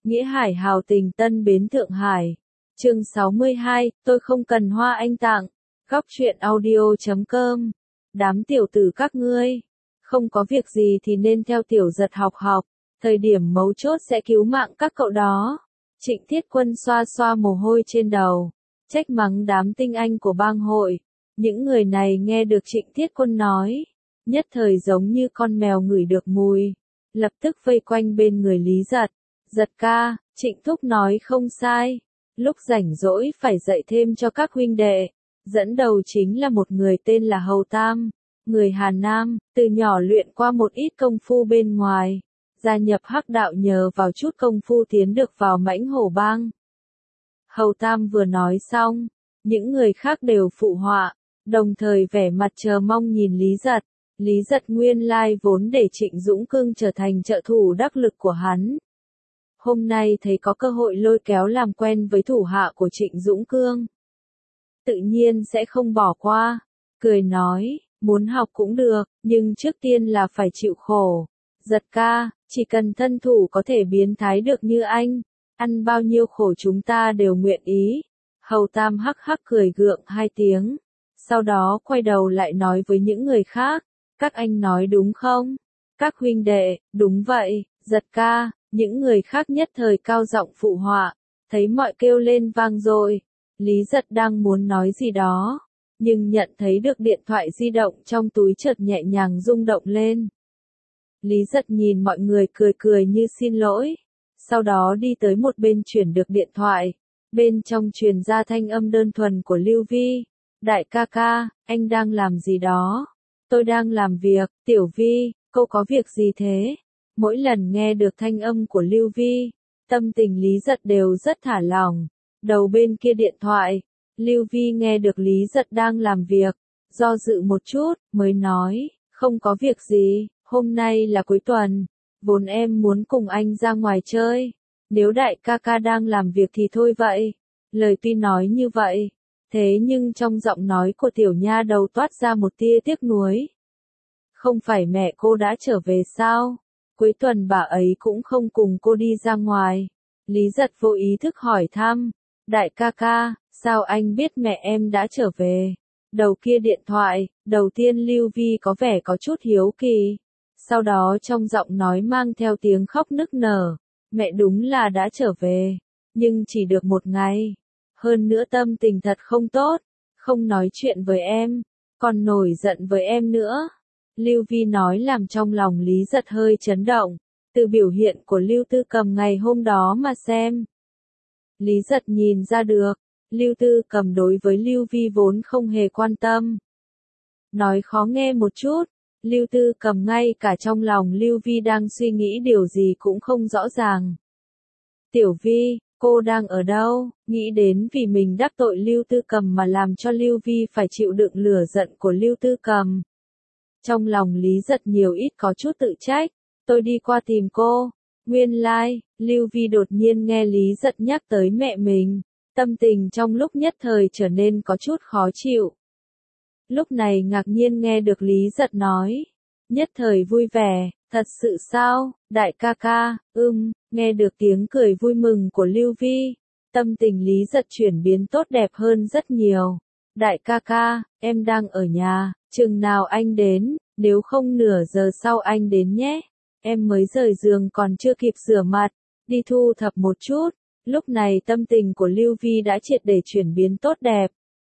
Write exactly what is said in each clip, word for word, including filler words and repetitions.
Nghĩa Hải hào tình Tân Bến Thượng Hải. Chương sáu mươi hai, tôi không cần hoa anh tặng. Góc truyện audio chấm com. Đám tiểu tử các ngươi, không có việc gì thì nên theo tiểu giật học học, thời điểm mấu chốt sẽ cứu mạng các cậu đó. Trịnh Thiết Quân xoa xoa mồ hôi trên đầu, trách mắng đám tinh anh của bang hội. Những người này nghe được Trịnh Thiết Quân nói, nhất thời giống như con mèo ngửi được mùi, lập tức vây quanh bên người Lý Giật. Giật ca, Trịnh Thúc nói không sai, lúc rảnh rỗi phải dạy thêm cho các huynh đệ. Dẫn đầu chính là một người tên là Hầu Tam, người Hà Nam, từ nhỏ luyện qua một ít công phu bên ngoài, gia nhập Hắc đạo nhờ vào chút công phu tiến được vào Mãnh Hổ bang. Hầu Tam vừa nói xong, những người khác đều phụ họa, đồng thời vẻ mặt chờ mong nhìn Lý Giật. Lý Giật nguyên lai vốn để Trịnh Dũng Cương trở thành trợ thủ đắc lực của hắn. Hôm nay thấy có cơ hội lôi kéo làm quen với thủ hạ của Trịnh Dũng Cương, tự nhiên sẽ không bỏ qua, cười nói, muốn học cũng được, nhưng trước tiên là phải chịu khổ. Giật ca, chỉ cần thân thủ có thể biến thái được như anh, ăn bao nhiêu khổ chúng ta đều nguyện ý. Hầu Tam hắc hắc cười gượng hai tiếng, sau đó quay đầu lại nói với những người khác, các anh nói đúng không? Các huynh đệ, đúng vậy. Giật ca, những người khác nhất thời cao giọng phụ họa, thấy mọi kêu lên vang dội. Lý Giật đang muốn nói gì đó, nhưng nhận thấy được điện thoại di động trong túi chợt nhẹ nhàng rung động lên. Lý Giật nhìn mọi người cười cười như xin lỗi, sau đó đi tới một bên chuyển được điện thoại, bên trong truyền ra thanh âm đơn thuần của Lưu Vi. Đại ca ca, anh đang làm gì đó? Tôi đang làm việc. Tiểu Vi, cô có việc gì thế? Mỗi lần nghe được thanh âm của Lưu Vi, tâm tình Lý Giật đều rất thả lỏng. Đầu bên kia điện thoại, Lưu Vi nghe được Lý Giật đang làm việc, do dự một chút, mới nói, không có việc gì, hôm nay là cuối tuần, vốn em muốn cùng anh ra ngoài chơi, nếu đại ca ca đang làm việc thì thôi vậy. Lời tuy nói như vậy, thế nhưng trong giọng nói của tiểu nha đầu toát ra một tia tiếc nuối. Không phải mẹ cô đã trở về sao? Cuối tuần bà ấy cũng không cùng cô đi ra ngoài. Lý Giật vô ý thức hỏi thăm, đại ca ca, sao anh biết mẹ em đã trở về? Đầu kia điện thoại, đầu tiên Lưu Vi có vẻ có chút hiếu kỳ, sau đó trong giọng nói mang theo tiếng khóc nức nở, mẹ đúng là đã trở về, nhưng chỉ được một ngày, hơn nữa tâm tình thật không tốt, không nói chuyện với em, còn nổi giận với em nữa. Lưu Vi nói làm trong lòng Lý Giật hơi chấn động, từ biểu hiện của Lưu Tư Cầm ngày hôm đó mà xem. Lý Giật nhìn ra được, Lưu Tư Cầm đối với Lưu Vi vốn không hề quan tâm. Nói khó nghe một chút, Lưu Tư Cầm ngay cả trong lòng Lưu Vi đang suy nghĩ điều gì cũng không rõ ràng. Tiểu Vi, cô đang ở đâu? Nghĩ đến vì mình đắc tội Lưu Tư Cầm mà làm cho Lưu Vi phải chịu đựng lửa giận của Lưu Tư Cầm. Trong lòng Lý Giật nhiều ít có chút tự trách, tôi đi qua tìm cô. Nguyên lai, like, Lưu Vi đột nhiên nghe Lý Giật nhắc tới mẹ mình, tâm tình trong lúc nhất thời trở nên có chút khó chịu. Lúc này ngạc nhiên nghe được Lý Giật nói, nhất thời vui vẻ, thật sự sao, đại ca ca, ưm, nghe được tiếng cười vui mừng của Lưu Vi, tâm tình Lý Giật chuyển biến tốt đẹp hơn rất nhiều. Đại ca ca, em đang ở nhà, chừng nào anh đến, nếu không nửa giờ sau anh đến nhé. Em mới rời giường còn chưa kịp rửa mặt, đi thu thập một chút. Lúc này tâm tình của Lưu Vi đã triệt để chuyển biến tốt đẹp.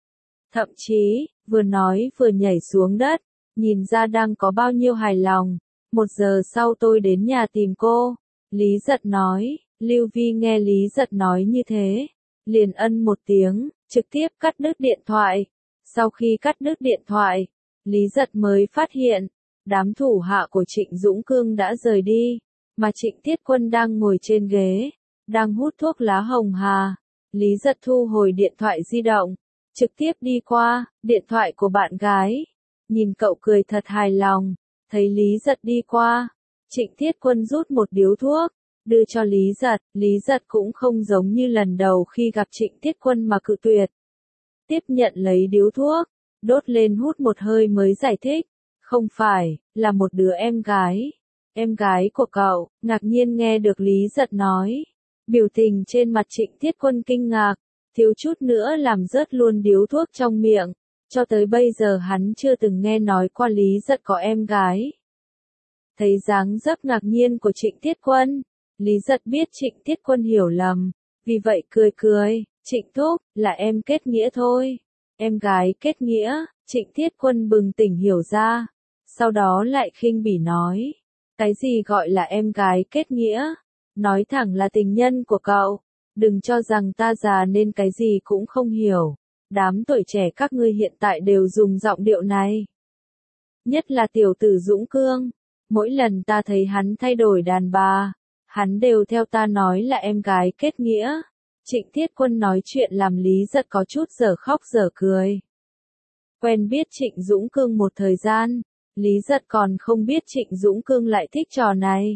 Thậm chí, vừa nói vừa nhảy xuống đất, nhìn ra đang có bao nhiêu hài lòng. Một giờ sau tôi đến nhà tìm cô. Lý Giật nói. Lưu Vi nghe Lý Giật nói như thế, liền ân một tiếng, trực tiếp cắt đứt điện thoại. Sau khi cắt đứt điện thoại, Lý Giật mới phát hiện, đám thủ hạ của Trịnh Dũng Cương đã rời đi, mà Trịnh Thiết Quân đang ngồi trên ghế, đang hút thuốc lá hồng hà. Lý Giật thu hồi điện thoại di động, trực tiếp đi qua, điện thoại của bạn gái. Nhìn cậu cười thật hài lòng, thấy Lý Giật đi qua, Trịnh Thiết Quân rút một điếu thuốc, đưa cho Lý Giật. Lý Giật cũng không giống như lần đầu khi gặp Trịnh Thiết Quân mà cự tuyệt. Tiếp nhận lấy điếu thuốc, đốt lên hút một hơi mới giải thích, không phải, là một đứa em gái. Em gái của cậu, ngạc nhiên nghe được Lý Giật nói. Biểu tình trên mặt Trịnh Thiết Quân kinh ngạc, thiếu chút nữa làm rớt luôn điếu thuốc trong miệng, cho tới bây giờ hắn chưa từng nghe nói qua Lý Giật có em gái. Thấy dáng dấp ngạc nhiên của Trịnh Thiết Quân, Lý Giật biết Trịnh Thiết Quân hiểu lầm, vì vậy cười cười, Trịnh Thúc, là em kết nghĩa thôi. Em gái kết nghĩa, Trịnh Thiết Quân bừng tỉnh hiểu ra, sau đó lại khinh bỉ nói, cái gì gọi là em gái kết nghĩa, nói thẳng là tình nhân của cậu, đừng cho rằng ta già nên cái gì cũng không hiểu, đám tuổi trẻ các ngươi hiện tại đều dùng giọng điệu này. Nhất là tiểu tử Dũng Cương, mỗi lần ta thấy hắn thay đổi đàn bà, hắn đều theo ta nói là em gái kết nghĩa. Trịnh Thiết Quân nói chuyện làm Lý Giật có chút dở khóc dở cười. Quen biết Trịnh Dũng Cương một thời gian, Lý Giật còn không biết Trịnh Dũng Cương lại thích trò này.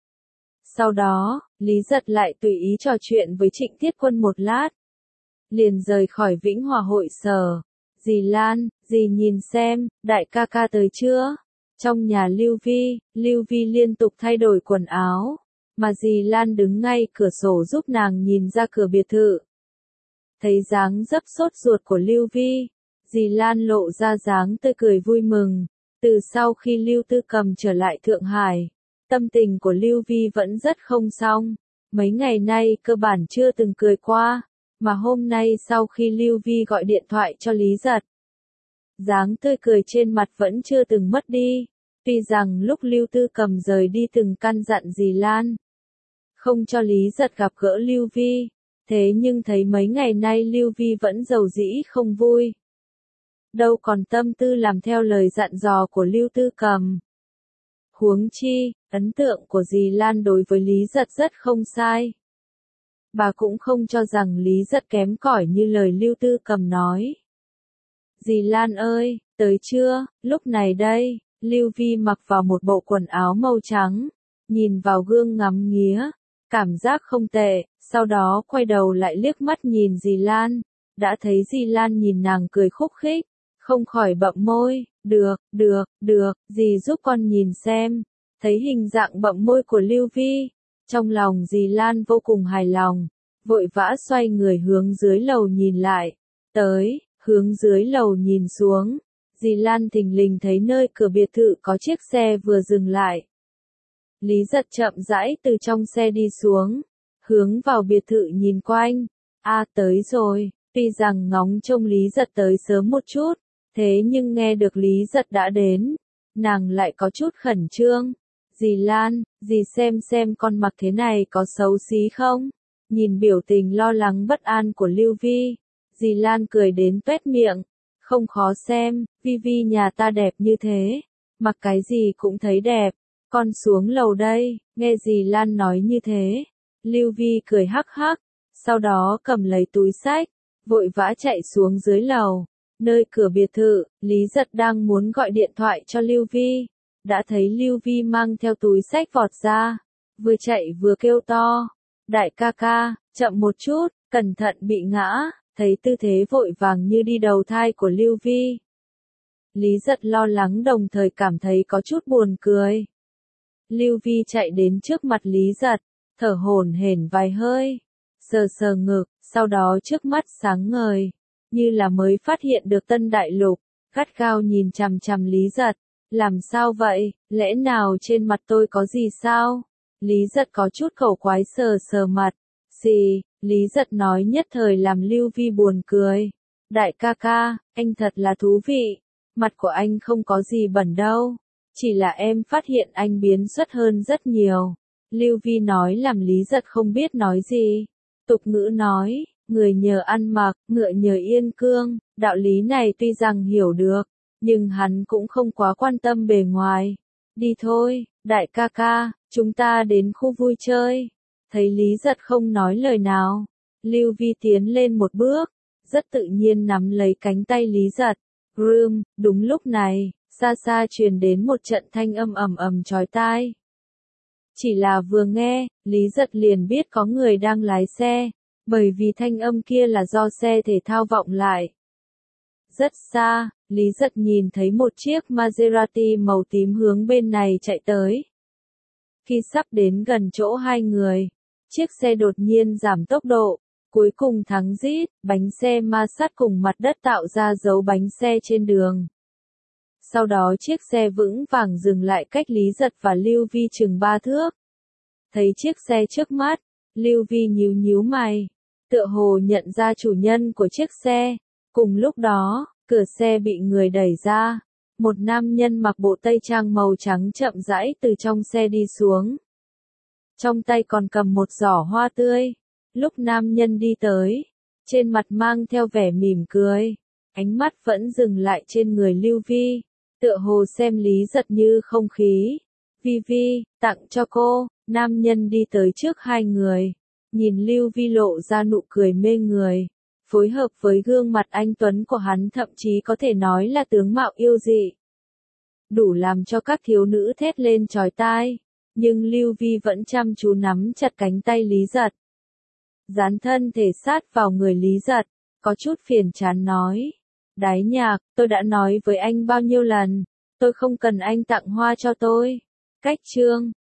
Sau đó, Lý Giật lại tùy ý trò chuyện với Trịnh Thiết Quân một lát. Liền rời khỏi Vĩnh Hòa hội sở. Dì Lan, dì nhìn xem, đại ca ca tới chưa? Trong nhà Lưu Vi, Lưu Vi liên tục thay đổi quần áo, mà dì Lan đứng ngay cửa sổ giúp nàng nhìn ra cửa biệt thự. Thấy dáng dấp sốt ruột của Lưu Vi, dì Lan lộ ra dáng tươi cười vui mừng. Từ sau khi Lưu Tư Cầm trở lại Thượng Hải, tâm tình của Lưu Vi vẫn rất không xong. Mấy ngày nay cơ bản chưa từng cười qua, mà hôm nay sau khi Lưu Vi gọi điện thoại cho Lý Giật, dáng tươi cười trên mặt vẫn chưa từng mất đi. Tuy rằng lúc Lưu Tư Cầm rời đi từng căn dặn dì Lan không cho Lý Giật gặp gỡ Lưu Vi, thế nhưng thấy mấy ngày nay Lưu Vi vẫn giàu dĩ không vui. Đâu còn tâm tư làm theo lời dặn dò của Lưu Tư Cầm. Huống chi, ấn tượng của dì Lan đối với Lý Giật rất không sai. Bà cũng không cho rằng Lý Giật kém cỏi như lời Lưu Tư Cầm nói. Dì Lan ơi, tới chưa? Lúc này đây, Lưu Vi mặc vào một bộ quần áo màu trắng, nhìn vào gương ngắm nghía, cảm giác không tệ, sau đó quay đầu lại liếc mắt nhìn dì Lan, đã thấy dì Lan nhìn nàng cười khúc khích, không khỏi bậm môi, được, được, được, dì giúp con nhìn xem. Thấy hình dạng bậm môi của Lưu Vi, trong lòng dì Lan vô cùng hài lòng, vội vã xoay người hướng dưới lầu nhìn lại, tới, hướng dưới lầu nhìn xuống, dì Lan thình lình thấy nơi cửa biệt thự có chiếc xe vừa dừng lại. Lý Giật chậm rãi từ trong xe đi xuống, hướng vào biệt thự nhìn quanh, a tới rồi, tuy rằng ngóng trông Lý Giật tới sớm một chút, thế nhưng nghe được Lý Giật đã đến, nàng lại có chút khẩn trương. Dì Lan, dì xem xem con mặc thế này có xấu xí không? Nhìn biểu tình lo lắng bất an của Lưu Vi, dì Lan cười đến tuét miệng, không khó xem, Vi Vi nhà ta đẹp như thế, mặc cái gì cũng thấy đẹp, con xuống lầu đây. Nghe dì Lan nói như thế, Lưu Vi cười hắc hắc, sau đó cầm lấy túi xách, vội vã chạy xuống dưới lầu. Nơi cửa biệt thự, Lý Giật đang muốn gọi điện thoại cho Lưu Vi, đã thấy Lưu Vi mang theo túi xách vọt ra, vừa chạy vừa kêu to, đại ca ca, chậm một chút, cẩn thận bị ngã. Thấy tư thế vội vàng như đi đầu thai của Lưu Vi, Lý Giật lo lắng đồng thời cảm thấy có chút buồn cười. Lưu Vi chạy đến trước mặt Lý Giật, thở hổn hển vài hơi, sờ sờ ngực, sau đó trước mắt sáng ngời, như là mới phát hiện được tân đại lục, gắt gao nhìn chằm chằm Lý Giật. Làm sao vậy, lẽ nào trên mặt tôi có gì sao? Lý Giật có chút khẩu quái sờ sờ mặt. Gì? Lý Giật nói nhất thời làm Lưu Vi buồn cười. Đại ca ca, anh thật là thú vị. Mặt của anh không có gì bẩn đâu. Chỉ là em phát hiện anh biến xuất hơn rất nhiều. Lưu Vi nói làm Lý Giật không biết nói gì. Tục ngữ nói, người nhờ ăn mặc, ngựa nhờ yên cương. Đạo lý này tuy rằng hiểu được, nhưng hắn cũng không quá quan tâm bề ngoài. Đi thôi, đại ca ca, chúng ta đến khu vui chơi. Thấy Lý Giật không nói lời nào, Lưu Vi tiến lên một bước, rất tự nhiên nắm lấy cánh tay Lý Giật. Rơm, đúng lúc này, xa xa truyền đến một trận thanh âm ầm ầm chói tai. Chỉ là vừa nghe, Lý Giật liền biết có người đang lái xe, bởi vì thanh âm kia là do xe thể thao vọng lại. Rất xa, Lý Giật nhìn thấy một chiếc Maserati màu tím hướng bên này chạy tới. Khi sắp đến gần chỗ hai người, Chiếc xe đột nhiên giảm tốc độ, cuối cùng thắng rít, bánh xe ma sát cùng mặt đất tạo ra dấu bánh xe trên đường. Sau đó chiếc xe vững vàng dừng lại cách Lý Giật và Lưu Vi chừng ba thước. Thấy chiếc xe trước mắt, Lưu Vi nhíu nhíu mày, tựa hồ nhận ra chủ nhân của chiếc xe. Cùng lúc đó, cửa xe bị người đẩy ra, một nam nhân mặc bộ tây trang màu trắng chậm rãi từ trong xe đi xuống. Trong tay còn cầm một giỏ hoa tươi. Lúc nam nhân đi tới, trên mặt mang theo vẻ mỉm cười, ánh mắt vẫn dừng lại trên người Lưu Vi, tựa hồ xem Lý Giật như không khí. Vi Vi, tặng cho cô. Nam nhân đi tới trước hai người, nhìn Lưu Vi lộ ra nụ cười mê người, phối hợp với gương mặt anh tuấn của hắn thậm chí có thể nói là tướng mạo yêu dị. Đủ làm cho các thiếu nữ thét lên chói tai, nhưng Lưu Vi vẫn chăm chú nắm chặt cánh tay Lý Giật. Dán thân thể sát vào người Lý Giật, có chút phiền chán nói. Đái Nhạc, tôi đã nói với anh bao nhiêu lần, tôi không cần anh tặng hoa cho tôi. Cách chương